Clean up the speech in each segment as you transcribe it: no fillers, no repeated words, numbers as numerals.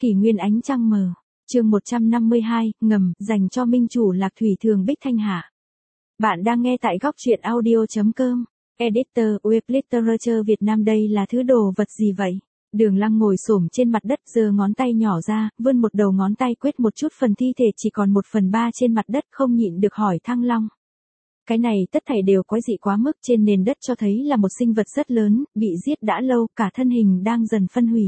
Kỷ nguyên ánh trăng mờ. Chương 152, ngầm, dành cho minh chủ Lạc Thủy Thường Bích Thanh Hạ. Bạn đang nghe tại góc truyện audio.com. Editor, Web Literature Việt Nam. Đây là thứ đồ vật gì vậy? Đường Lăng ngồi xổm trên mặt đất, giơ ngón tay nhỏ ra, vươn một đầu ngón tay quét một chút phần thi thể chỉ còn 1/3 trên mặt đất, không nhịn được hỏi Thăng Long. Cái này tất thảy đều quái dị quá mức, trên nền đất cho thấy là một sinh vật rất lớn, bị giết đã lâu, cả thân hình đang dần phân hủy.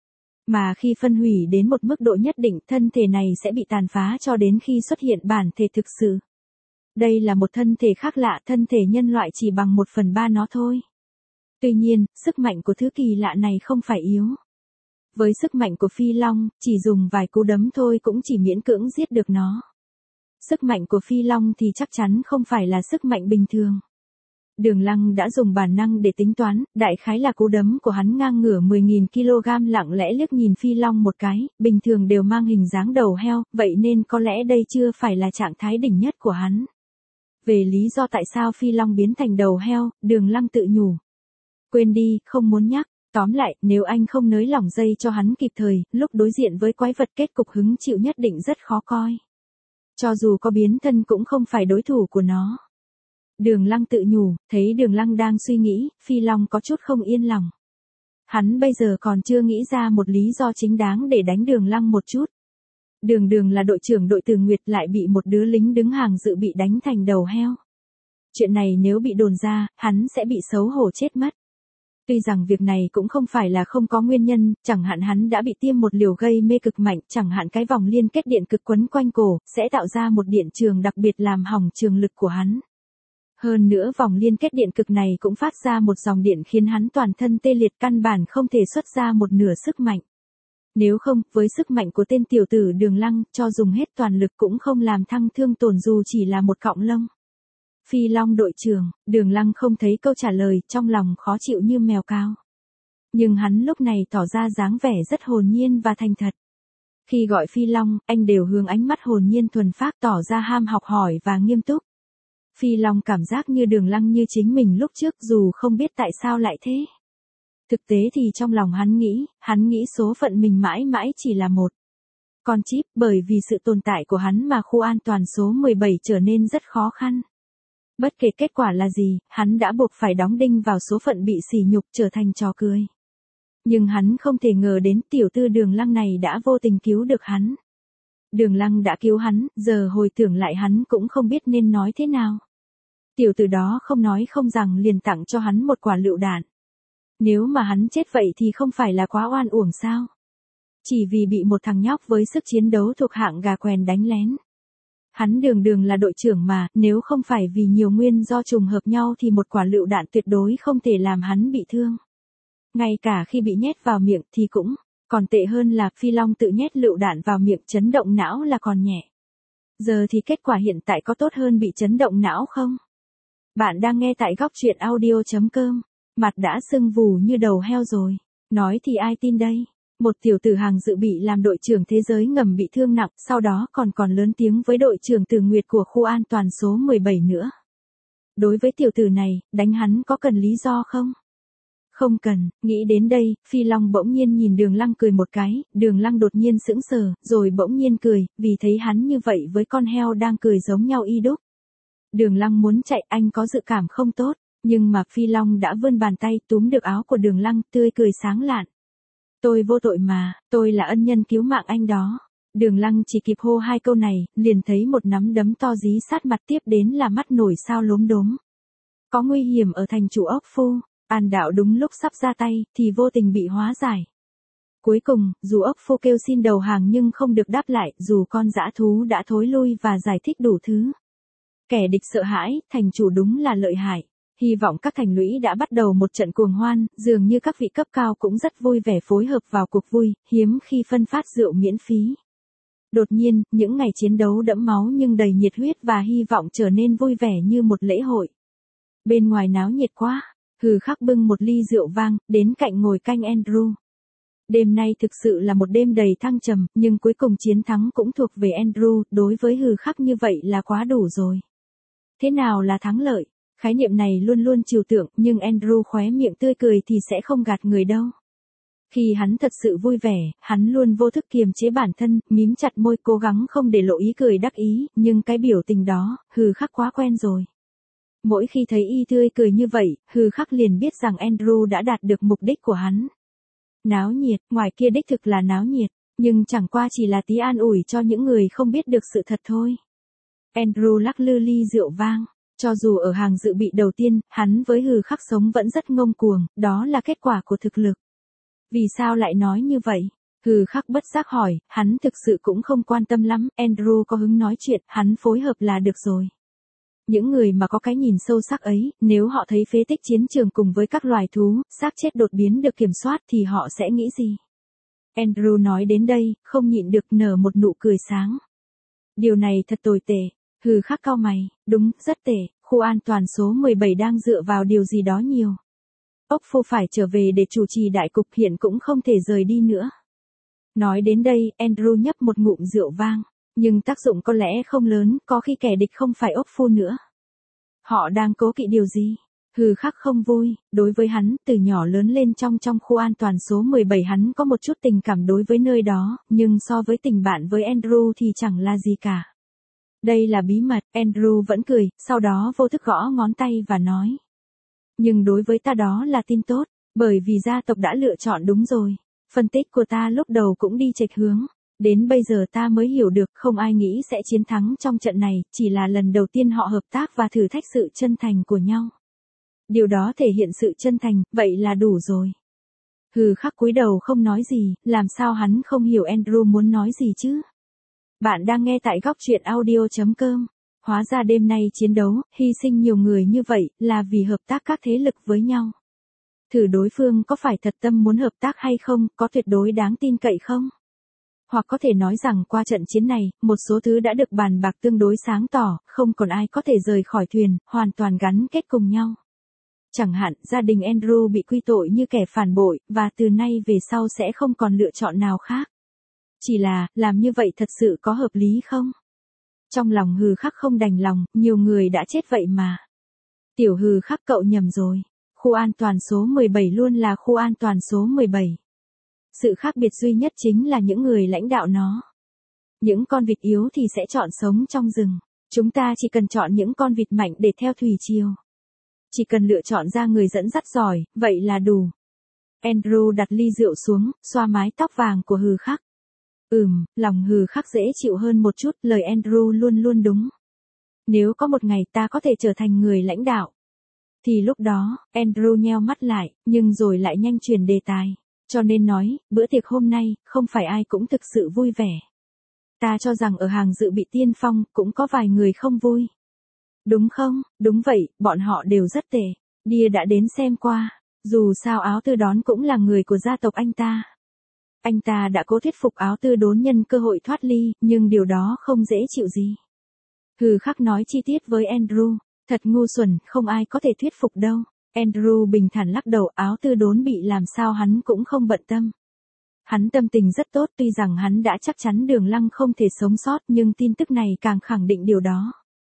Mà khi phân hủy đến một mức độ nhất định, thân thể này sẽ bị tàn phá cho đến khi xuất hiện bản thể thực sự. Đây là một thân thể khác lạ, thân thể nhân loại chỉ bằng 1/3 nó thôi. Tuy nhiên, sức mạnh của thứ kỳ lạ này không phải yếu. Với sức mạnh của Phi Long, chỉ dùng vài cú đấm thôi cũng chỉ miễn cưỡng giết được nó. Sức mạnh của Phi Long thì chắc chắn không phải là sức mạnh bình thường. Đường Lăng đã dùng bản năng để tính toán, đại khái là cú đấm của hắn ngang ngửa 10.000 kg. Lặng lẽ liếc nhìn Phi Long một cái, bình thường đều mang hình dáng đầu heo, vậy nên có lẽ đây chưa phải là trạng thái đỉnh nhất của hắn. Về lý do tại sao Phi Long biến thành đầu heo, Đường Lăng tự nhủ. Quên đi, không muốn nhắc. Tóm lại, nếu anh không nới lỏng dây cho hắn kịp thời, lúc đối diện với quái vật kết cục hứng chịu nhất định rất khó coi. Cho dù có biến thân cũng không phải đối thủ của nó. Đường Lăng tự nhủ, thấy Đường Lăng đang suy nghĩ, Phi Long có chút không yên lòng. Hắn bây giờ còn chưa nghĩ ra một lý do chính đáng để đánh Đường Lăng một chút. Đường là đội trưởng đội Từ Nguyệt, lại bị một đứa lính đứng hàng dự bị đánh thành đầu heo. Chuyện này nếu bị đồn ra, hắn sẽ bị xấu hổ chết mất. Tuy rằng việc này cũng không phải là không có nguyên nhân, chẳng hạn hắn đã bị tiêm một liều gây mê cực mạnh, chẳng hạn cái vòng liên kết điện cực quấn quanh cổ, sẽ tạo ra một điện trường đặc biệt làm hỏng trường lực của hắn. Hơn nữa vòng liên kết điện cực này cũng phát ra một dòng điện khiến hắn toàn thân tê liệt, căn bản không thể xuất ra một nửa sức mạnh. Nếu không, với sức mạnh của tên tiểu tử Đường Lăng, cho dùng hết toàn lực cũng không làm thăng thương tổn dù chỉ là một cọng lông. Phi Long đội trưởng, Đường Lăng không thấy câu trả lời, trong lòng khó chịu như mèo cao. Nhưng hắn lúc này tỏ ra dáng vẻ rất hồn nhiên và thành thật. Khi gọi Phi Long, anh đều hướng ánh mắt hồn nhiên thuần phác, tỏ ra ham học hỏi và nghiêm túc. Phi Long cảm giác như Đường Lăng như chính mình lúc trước, dù không biết tại sao lại thế. Thực tế thì trong lòng hắn nghĩ số phận mình mãi mãi chỉ là một con chip, bởi vì sự tồn tại của hắn mà khu an toàn số 17 trở nên rất khó khăn. Bất kể kết quả là gì, hắn đã buộc phải đóng đinh vào số phận bị sỉ nhục, trở thành trò cười. Nhưng hắn không thể ngờ đến tiểu tư Đường Lăng này đã vô tình cứu được hắn. Đường Lăng đã cứu hắn, giờ hồi tưởng lại hắn cũng không biết nên nói thế nào. Tiểu tử đó không nói không rằng liền tặng cho hắn một quả lựu đạn. Nếu mà hắn chết vậy thì không phải là quá oan uổng sao? Chỉ vì bị một thằng nhóc với sức chiến đấu thuộc hạng gà quèn đánh lén. Hắn Đường là đội trưởng mà, nếu không phải vì nhiều nguyên do trùng hợp nhau thì một quả lựu đạn tuyệt đối không thể làm hắn bị thương. Ngay cả khi bị nhét vào miệng thì cũng, còn tệ hơn là Phi Long tự nhét lựu đạn vào miệng, chấn động não là còn nhẹ. Giờ thì kết quả hiện tại có tốt hơn bị chấn động não không? Bạn đang nghe tại góc truyện audio.com. Mặt đã sưng vù như đầu heo rồi. Nói thì ai tin đây? Một tiểu tử hàng dự bị làm đội trưởng thế giới ngầm bị thương nặng, sau đó còn lớn tiếng với đội trưởng Từ Nguyệt của khu an toàn số 17 nữa. Đối với tiểu tử này, đánh hắn có cần lý do không? Không cần. Nghĩ đến đây, Phi Long bỗng nhiên nhìn Đường Lăng cười một cái, Đường Lăng đột nhiên sững sờ, rồi bỗng nhiên cười, vì thấy hắn như vậy với con heo đang cười giống nhau y đúc. Đường Lăng muốn chạy, anh có dự cảm không tốt, nhưng mà Phi Long đã vươn bàn tay túm được áo của Đường Lăng, tươi cười sáng lạn. Tôi vô tội mà, tôi là ân nhân cứu mạng anh đó. Đường Lăng chỉ kịp hô hai câu này, liền thấy một nắm đấm to dí sát mặt, tiếp đến là mắt nổi sao lốm đốm. Có nguy hiểm ở thành chủ ốc phu. An Đạo đúng lúc sắp ra tay, thì vô tình bị hóa giải. Cuối cùng, dù ốc phu kêu xin đầu hàng nhưng không được đáp lại, dù con dã thú đã thối lui và giải thích đủ thứ. Kẻ địch sợ hãi, thành chủ đúng là lợi hại. Hy vọng các thành lũy đã bắt đầu một trận cuồng hoan, dường như các vị cấp cao cũng rất vui vẻ phối hợp vào cuộc vui, hiếm khi phân phát rượu miễn phí. Đột nhiên, những ngày chiến đấu đẫm máu nhưng đầy nhiệt huyết và hy vọng trở nên vui vẻ như một lễ hội. Bên ngoài náo nhiệt quá, Hừ Khắc bưng một ly rượu vang, đến cạnh ngồi canh Andrew. Đêm nay thực sự là một đêm đầy thăng trầm, nhưng cuối cùng chiến thắng cũng thuộc về Andrew, đối với Hừ Khắc như vậy là quá đủ rồi. Thế nào là thắng lợi? Khái niệm này luôn luôn trừu tượng, nhưng Andrew khóe miệng tươi cười thì sẽ không gạt người đâu. Khi hắn thật sự vui vẻ, hắn luôn vô thức kiềm chế bản thân, mím chặt môi cố gắng không để lộ ý cười đắc ý, nhưng cái biểu tình đó, Hừ Khắc quá quen rồi. Mỗi khi thấy y tươi cười như vậy, Hừ Khắc liền biết rằng Andrew đã đạt được mục đích của hắn. Náo nhiệt, ngoài kia đích thực là náo nhiệt, nhưng chẳng qua chỉ là tí an ủi cho những người không biết được sự thật thôi. Andrew lắc lư ly rượu vang. Cho dù ở hàng dự bị đầu tiên, hắn với Hừ Khắc sống vẫn rất ngông cuồng, đó là kết quả của thực lực. Vì sao lại nói như vậy? Hừ Khắc bất giác hỏi, hắn thực sự cũng không quan tâm lắm, Andrew có hứng nói chuyện, hắn phối hợp là được rồi. Những người mà có cái nhìn sâu sắc ấy, nếu họ thấy phế tích chiến trường cùng với các loài thú, xác chết đột biến được kiểm soát thì họ sẽ nghĩ gì? Andrew nói đến đây, không nhịn được nở một nụ cười sáng. Điều này thật tồi tệ. Hừ Khắc cau mày, đúng, rất tệ, khu an toàn số 17 đang dựa vào điều gì đó nhiều. Ốc Phu phải trở về để chủ trì đại cục, hiện cũng không thể rời đi nữa. Nói đến đây, Andrew nhấp một ngụm rượu vang, nhưng tác dụng có lẽ không lớn, có khi kẻ địch không phải Ốc Phu nữa. Họ đang cố kỵ điều gì? Hừ Khắc không vui, đối với hắn, từ nhỏ lớn lên trong khu an toàn số 17 hắn có một chút tình cảm đối với nơi đó, nhưng so với tình bạn với Andrew thì chẳng là gì cả. Đây là bí mật, Andrew vẫn cười, sau đó vô thức gõ ngón tay và nói. Nhưng đối với ta đó là tin tốt, bởi vì gia tộc đã lựa chọn đúng rồi. Phân tích của ta lúc đầu cũng đi chệch hướng. Đến bây giờ ta mới hiểu được không ai nghĩ sẽ chiến thắng trong trận này, chỉ là lần đầu tiên họ hợp tác và thử thách sự chân thành của nhau. Điều đó thể hiện sự chân thành, vậy là đủ rồi. Hừ Khắc cúi đầu không nói gì, làm sao hắn không hiểu Andrew muốn nói gì chứ? Bạn đang nghe tại góc truyện audio.com. Hóa ra đêm nay chiến đấu, hy sinh nhiều người như vậy, là vì hợp tác các thế lực với nhau. Thử đối phương có phải thật tâm muốn hợp tác hay không, có tuyệt đối đáng tin cậy không? Hoặc có thể nói rằng qua trận chiến này, một số thứ đã được bàn bạc tương đối sáng tỏ, không còn ai có thể rời khỏi thuyền, hoàn toàn gắn kết cùng nhau. Chẳng hạn, gia đình Andrew bị quy tội như kẻ phản bội, và từ nay về sau sẽ không còn lựa chọn nào khác. Chỉ là, làm như vậy thật sự có hợp lý không? Trong lòng Hừ Khắc không đành lòng, nhiều người đã chết vậy mà. Tiểu Hừ Khắc cậu nhầm rồi. Khu an toàn số 17 luôn là khu an toàn số 17. Sự khác biệt duy nhất chính là những người lãnh đạo nó. Những con vịt yếu thì sẽ chọn sống trong rừng. Chúng ta chỉ cần chọn những con vịt mạnh để theo thủy triều. Chỉ cần lựa chọn ra người dẫn dắt giỏi, vậy là đủ. Andrew đặt ly rượu xuống, xoa mái tóc vàng của Hừ Khắc. Lòng Hừ Khắc dễ chịu hơn một chút, lời Andrew luôn luôn đúng. Nếu có một ngày ta có thể trở thành người lãnh đạo. Thì lúc đó, Andrew nheo mắt lại, nhưng rồi lại nhanh chuyển đề tài. Cho nên nói, bữa tiệc hôm nay, không phải ai cũng thực sự vui vẻ. Ta cho rằng ở hàng dự bị tiên phong, cũng có vài người không vui. Đúng không? Đúng vậy, bọn họ đều rất tệ. Dia đã đến xem qua. Dù sao Áo Tư Đón cũng là người của gia tộc anh ta. Anh ta đã cố thuyết phục Áo Tư Đốn nhân cơ hội thoát ly, nhưng điều đó không dễ chịu gì. Hừ Khắc nói chi tiết với Andrew. Thật ngu xuẩn, không ai có thể thuyết phục đâu. Andrew bình thản lắc đầu, Áo Tư Đốn bị làm sao hắn cũng không bận tâm. Hắn tâm tình rất tốt, tuy rằng hắn đã chắc chắn Đường Lăng không thể sống sót, nhưng tin tức này càng khẳng định điều đó.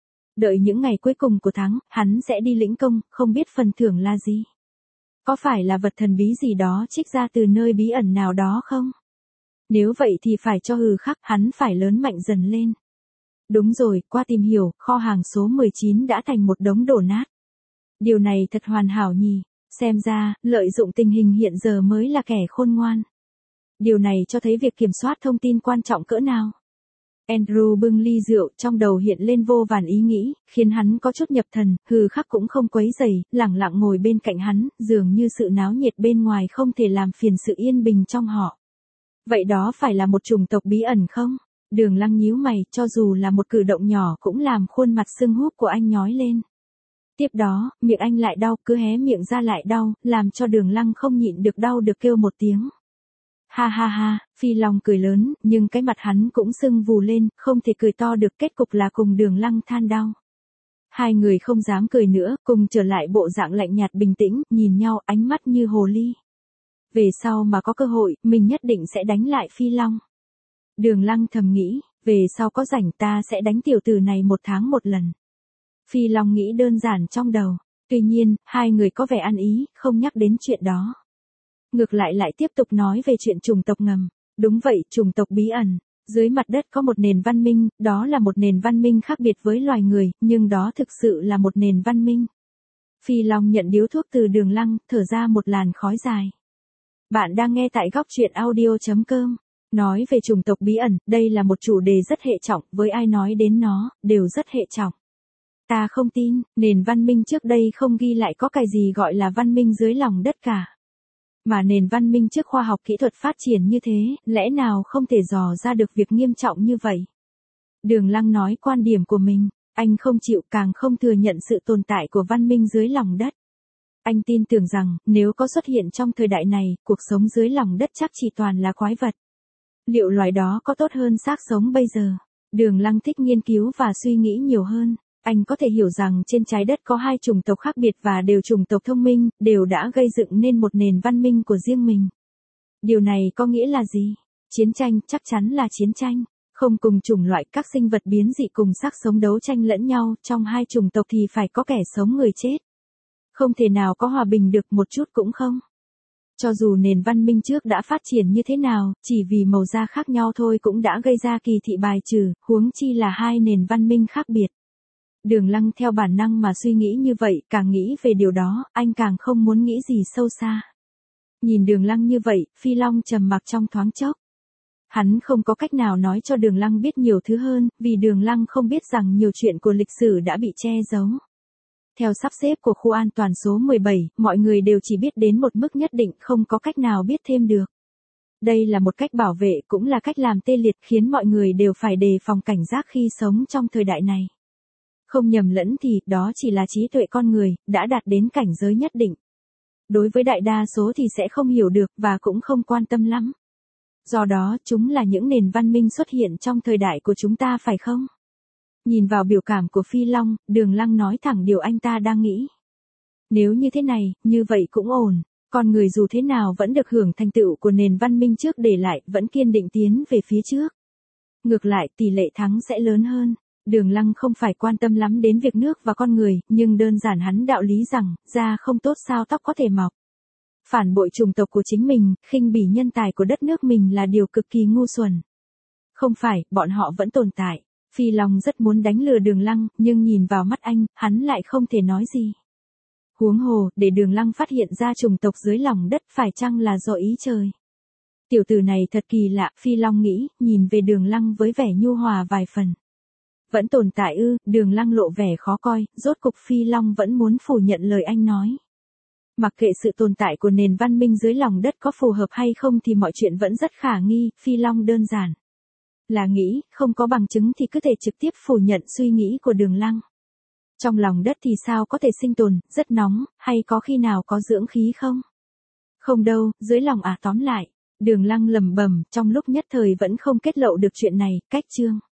Đợi những ngày cuối cùng của tháng, hắn sẽ đi lĩnh công, không biết phần thưởng là gì. Có phải là vật thần bí gì đó trích ra từ nơi bí ẩn nào đó không? Nếu vậy thì phải cho Hừ Khắc, hắn phải lớn mạnh dần lên. Đúng rồi, qua tìm hiểu, kho hàng số 19 đã thành một đống đổ nát. Điều này thật hoàn hảo nhỉ, xem ra, lợi dụng tình hình hiện giờ mới là kẻ khôn ngoan. Điều này cho thấy việc kiểm soát thông tin quan trọng cỡ nào. Andrew bưng ly rượu, trong đầu hiện lên vô vàn ý nghĩ, khiến hắn có chút nhập thần. Hừ Khắc cũng không quấy rầy, lẳng lặng ngồi bên cạnh hắn, dường như sự náo nhiệt bên ngoài không thể làm phiền sự yên bình trong họ. Vậy đó phải là một chủng tộc bí ẩn không? Đường Lăng nhíu mày, cho dù là một cử động nhỏ cũng làm khuôn mặt sưng húp của anh nhói lên. Tiếp đó, miệng anh lại đau, cứ hé miệng ra lại đau, làm cho Đường Lăng không nhịn được đau được kêu một tiếng. Ha ha ha, Phi Long cười lớn, nhưng cái mặt hắn cũng sưng vù lên, không thể cười to được, kết cục là cùng Đường Lăng than đau. Hai người không dám cười nữa, cùng trở lại bộ dạng lạnh nhạt bình tĩnh, nhìn nhau ánh mắt như hồ ly. Về sau mà có cơ hội, mình nhất định sẽ đánh lại Phi Long. Đường Lăng thầm nghĩ, về sau có rảnh ta sẽ đánh tiểu tử này 1 tháng 1 lần. Phi Long nghĩ đơn giản trong đầu, tuy nhiên, hai người có vẻ ăn ý, không nhắc đến chuyện đó. Ngược lại tiếp tục nói về chuyện chủng tộc ngầm. Đúng vậy, chủng tộc bí ẩn. Dưới mặt đất có một nền văn minh, đó là một nền văn minh khác biệt với loài người, nhưng đó thực sự là một nền văn minh. Phi Long nhận điếu thuốc từ Đường Lăng, thở ra một làn khói dài. Bạn đang nghe tại góc truyện audio.com. Nói về chủng tộc bí ẩn, đây là một chủ đề rất hệ trọng, với ai nói đến nó, đều rất hệ trọng. Ta không tin, nền văn minh trước đây không ghi lại có cái gì gọi là văn minh dưới lòng đất cả. Mà nền văn minh trước khoa học kỹ thuật phát triển như thế, lẽ nào không thể dò ra được việc nghiêm trọng như vậy? Đường Lăng nói quan điểm của mình, anh không chịu càng không thừa nhận sự tồn tại của văn minh dưới lòng đất. Anh tin tưởng rằng, nếu có xuất hiện trong thời đại này, cuộc sống dưới lòng đất chắc chỉ toàn là quái vật. Liệu loài đó có tốt hơn xác sống bây giờ? Đường Lăng thích nghiên cứu và suy nghĩ nhiều hơn. Anh có thể hiểu rằng trên trái đất có hai chủng tộc khác biệt và đều chủng tộc thông minh, đều đã gây dựng nên một nền văn minh của riêng mình. Điều này có nghĩa là gì? Chiến tranh, chắc chắn là chiến tranh. Không cùng chủng loại, các sinh vật biến dị cùng xác sống đấu tranh lẫn nhau, trong hai chủng tộc thì phải có kẻ sống người chết. Không thể nào có hòa bình được một chút cũng không. Cho dù nền văn minh trước đã phát triển như thế nào, chỉ vì màu da khác nhau thôi cũng đã gây ra kỳ thị bài trừ, huống chi là hai nền văn minh khác biệt. Đường Lăng theo bản năng mà suy nghĩ như vậy, càng nghĩ về điều đó, anh càng không muốn nghĩ gì sâu xa. Nhìn Đường Lăng như vậy, Phi Long trầm mặc trong thoáng chốc. Hắn không có cách nào nói cho Đường Lăng biết nhiều thứ hơn, vì Đường Lăng không biết rằng nhiều chuyện của lịch sử đã bị che giấu. Theo sắp xếp của khu an toàn số 17, mọi người đều chỉ biết đến một mức nhất định, không có cách nào biết thêm được. Đây là một cách bảo vệ, cũng là cách làm tê liệt, khiến mọi người đều phải đề phòng cảnh giác khi sống trong thời đại này. Không nhầm lẫn thì, đó chỉ là trí tuệ con người, đã đạt đến cảnh giới nhất định. Đối với đại đa số thì sẽ không hiểu được, và cũng không quan tâm lắm. Do đó, chúng là những nền văn minh xuất hiện trong thời đại của chúng ta phải không? Nhìn vào biểu cảm của Phi Long, Đường Lăng nói thẳng điều anh ta đang nghĩ. Nếu như thế này, như vậy cũng ổn. Con người dù thế nào vẫn được hưởng thành tựu của nền văn minh trước để lại, vẫn kiên định tiến về phía trước. Ngược lại, tỷ lệ thắng sẽ lớn hơn. Đường Lăng không phải quan tâm lắm đến việc nước và con người, nhưng đơn giản hắn đạo lý rằng, da không tốt sao tóc có thể mọc. Phản bội chủng tộc của chính mình, khinh bỉ nhân tài của đất nước mình là điều cực kỳ ngu xuẩn. Không phải, bọn họ vẫn tồn tại. Phi Long rất muốn đánh lừa Đường Lăng, nhưng nhìn vào mắt anh, hắn lại không thể nói gì. Huống hồ, để Đường Lăng phát hiện ra chủng tộc dưới lòng đất phải chăng là do ý trời. Tiểu tử này thật kỳ lạ, Phi Long nghĩ, nhìn về Đường Lăng với vẻ nhu hòa vài phần. Vẫn tồn tại ư? Đường Lăng lộ vẻ khó coi, rốt cục Phi Long vẫn muốn phủ nhận lời anh nói. Mặc kệ sự tồn tại của nền văn minh dưới lòng đất có phù hợp hay không thì mọi chuyện vẫn rất khả nghi, Phi Long đơn giản là nghĩ, không có bằng chứng thì cứ thể trực tiếp phủ nhận suy nghĩ của Đường Lăng. Trong lòng đất thì sao có thể sinh tồn, rất nóng, hay có khi nào có dưỡng khí không? Không đâu, dưới lòng tóm lại. Đường Lăng lẩm bẩm, trong lúc nhất thời vẫn không kết lộ được chuyện này, cách chương.